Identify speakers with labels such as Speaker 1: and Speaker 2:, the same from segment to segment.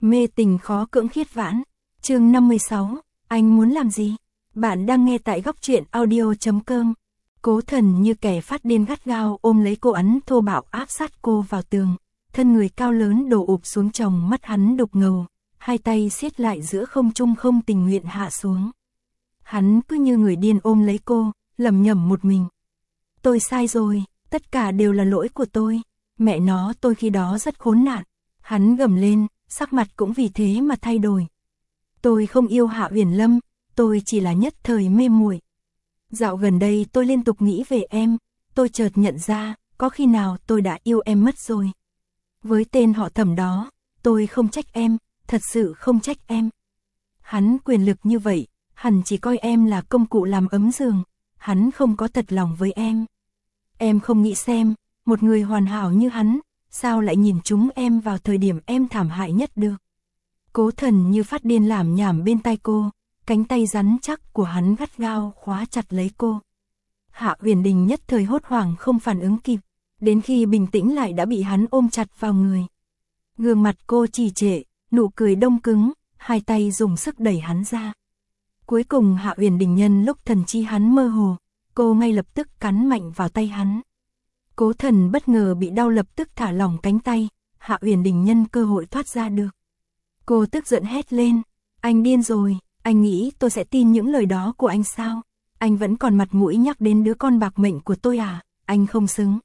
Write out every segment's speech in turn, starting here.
Speaker 1: Mê tình khó cưỡng khiết vãn. Chương 56, anh muốn làm gì? Bạn đang nghe tại góc truyện audio.com. Cố Thần như kẻ phát điên gắt gao ôm lấy cô ấn thô bạo áp sát cô vào tường. Thân người cao lớn đổ ụp xuống tròng mắt hắn đục ngầu, hai tay siết lại giữa không trung không tình nguyện hạ xuống. Hắn cứ như người điên ôm lấy cô, lẩm nhẩm một mình. Tôi sai rồi, tất cả đều là lỗi của tôi. Mẹ nó, tôi khi đó rất khốn nạn. Hắn gầm lên, sắc mặt cũng vì thế mà thay đổi. Tôi không yêu Hạ Uyển Lâm, tôi chỉ là nhất thời mê muội. Dạo gần đây tôi liên tục nghĩ về em, tôi chợt nhận ra, có khi nào tôi đã yêu em mất rồi. Với tên họ Thẩm đó, tôi không trách em, thật sự không trách em. Hắn quyền lực như vậy, hẳn chỉ coi em là công cụ làm ấm giường, hắn không có thật lòng với em. Em không nghĩ xem, một người hoàn hảo như hắn, sao lại nhìn chúng em vào thời điểm em thảm hại nhất được. Cố Thần như phát điên lảm nhảm bên tai cô, cánh tay rắn chắc của hắn gắt gao khóa chặt lấy cô. Hạ Uyển Đình nhất thời hốt hoảng không phản ứng kịp, đến khi bình tĩnh lại đã bị hắn ôm chặt vào người. Gương mặt cô trì trệ, nụ cười đông cứng, hai tay dùng sức đẩy hắn ra. Cuối cùng Hạ Uyển Đình nhân lúc thần trí hắn mơ hồ, cô ngay lập tức cắn mạnh vào tay hắn. Cố Thần bất ngờ bị đau lập tức thả lỏng cánh tay, Hạ Uyển Đình nhân cơ hội thoát ra được. Cô tức giận hét lên, anh điên rồi, anh nghĩ tôi sẽ tin những lời đó của anh sao? Anh vẫn còn mặt mũi nhắc đến đứa con bạc mệnh của tôi à? Anh không xứng.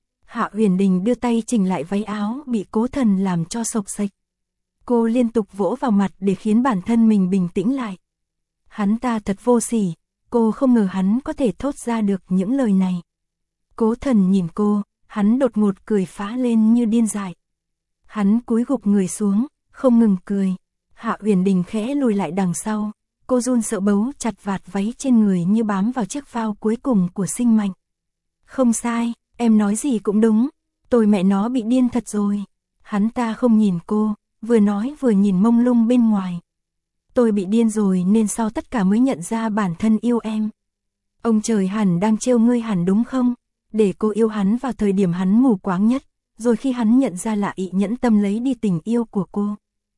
Speaker 1: Hạ Uyển Đình đưa tay chỉnh lại váy áo bị Cố Thần làm cho xộc xệch. Cô liên tục vỗ vào mặt để khiến bản thân mình bình tĩnh lại. Hắn ta thật vô sỉ, cô không ngờ hắn có thể thốt ra được những lời này. Cố Thần nhìn cô, hắn đột ngột cười phá lên như điên dại. Hắn cúi gục người xuống, không ngừng cười. Hạ Uyển Đình khẽ lùi lại đằng sau, cô run sợ bấu chặt vạt váy trên người như bám vào chiếc phao cuối cùng của sinh mệnh. Không sai, em nói gì cũng đúng, tôi mẹ nó bị điên thật rồi. Hắn ta không nhìn cô, vừa nói vừa nhìn mông lung bên ngoài. Tôi bị điên rồi nên sau tất cả mới nhận ra bản thân yêu em. Ông trời hẳn đang trêu ngươi hẳn đúng không? Để cô yêu hắn vào thời điểm hắn mù quáng nhất, rồi khi hắn nhận ra là ị nhẫn tâm lấy đi tình yêu của cô.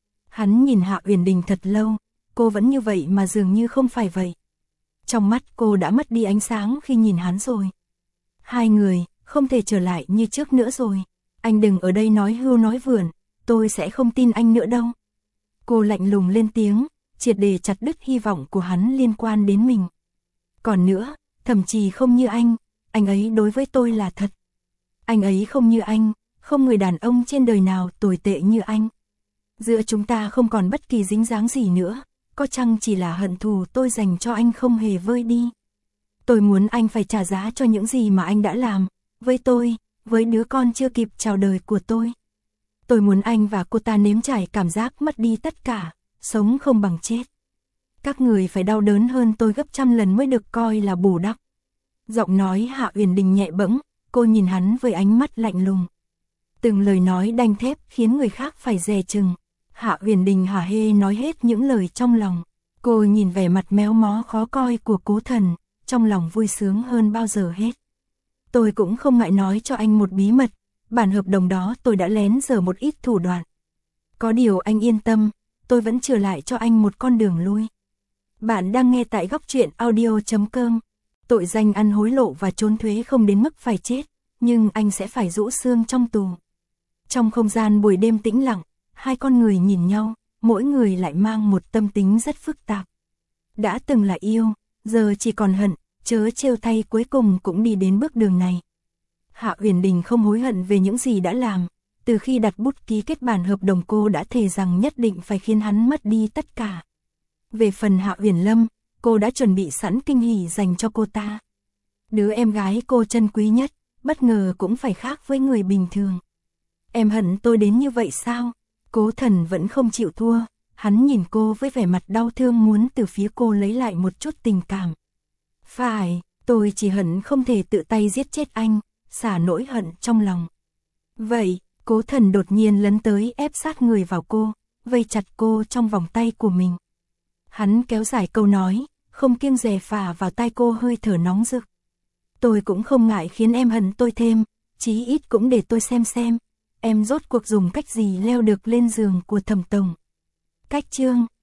Speaker 1: Hắn nhìn Hạ Uyển Đình thật lâu, cô vẫn như vậy mà dường như không phải vậy. Trong mắt cô đã mất đi ánh sáng khi nhìn hắn rồi. Hai người, không thể trở lại như trước nữa rồi. Anh đừng ở đây nói hưu nói vượn, tôi sẽ không tin anh nữa đâu. Cô lạnh lùng lên tiếng, triệt để chặt đứt hy vọng của hắn liên quan đến mình. Còn nữa, thậm chí không như anh ấy đối với tôi là thật. Anh ấy không như anh, không người đàn ông trên đời nào tồi tệ như anh. Giữa chúng ta không còn bất kỳ dính dáng gì nữa, có chăng chỉ là hận thù tôi dành cho anh không hề vơi đi. Tôi muốn anh phải trả giá cho những gì mà anh đã làm, với tôi, với đứa con chưa kịp chào đời của tôi. Tôi muốn anh và cô ta nếm trải cảm giác mất đi tất cả, sống không bằng chết. Các người phải đau đớn hơn tôi gấp trăm lần mới được coi là bù đắp. Giọng nói Hạ Uyển Đình nhẹ bẫng, cô nhìn hắn với ánh mắt lạnh lùng. Từng lời nói đanh thép khiến người khác phải dè chừng. Hạ Uyển Đình hả hê nói hết những lời trong lòng. Cô nhìn vẻ mặt méo mó khó coi của Cố Thần, trong lòng vui sướng hơn bao giờ hết. Tôi cũng không ngại nói cho anh một bí mật, bản hợp đồng đó tôi đã lén dở một ít thủ đoạn. Có điều anh yên tâm, tôi vẫn trở lại cho anh một con đường lui. Bạn đang nghe tại góc truyện audio.com. Tội danh ăn hối lộ và trốn thuế không đến mức phải chết, nhưng anh sẽ phải rũ xương trong tù. Trong không gian buổi đêm tĩnh lặng, hai con người nhìn nhau, mỗi người lại mang một tâm tính rất phức tạp. Đã từng là yêu, giờ chỉ còn hận, chớ trêu thay cuối cùng cũng đi đến bước đường này. Hạ Uyển Đình không hối hận về những gì đã làm, từ khi đặt bút ký kết bản hợp đồng cô đã thề rằng nhất định phải khiến hắn mất đi tất cả. Về phần Hạ Uyển Lâm, cô đã chuẩn bị sẵn kinh hỉ dành cho cô ta. Đứa em gái cô trân quý nhất, bất ngờ cũng phải khác với người bình thường. Em hận tôi đến như vậy sao? Cố Thần vẫn không chịu thua, hắn nhìn cô với vẻ mặt đau thương muốn từ phía cô lấy lại một chút tình cảm. Phải, tôi chỉ hận không thể tự tay giết chết anh, xả nỗi hận trong lòng. Vậy, Cố Thần đột nhiên lấn tới ép sát người vào cô, vây chặt cô trong vòng tay của mình. Hắn kéo dài câu nói, không kiêng dè phả vào tai cô hơi thở nóng rực. Tôi cũng không ngại khiến em hận tôi thêm, chí ít cũng để tôi xem, em rốt cuộc dùng cách gì leo được lên giường của Thẩm tổng. Cách chương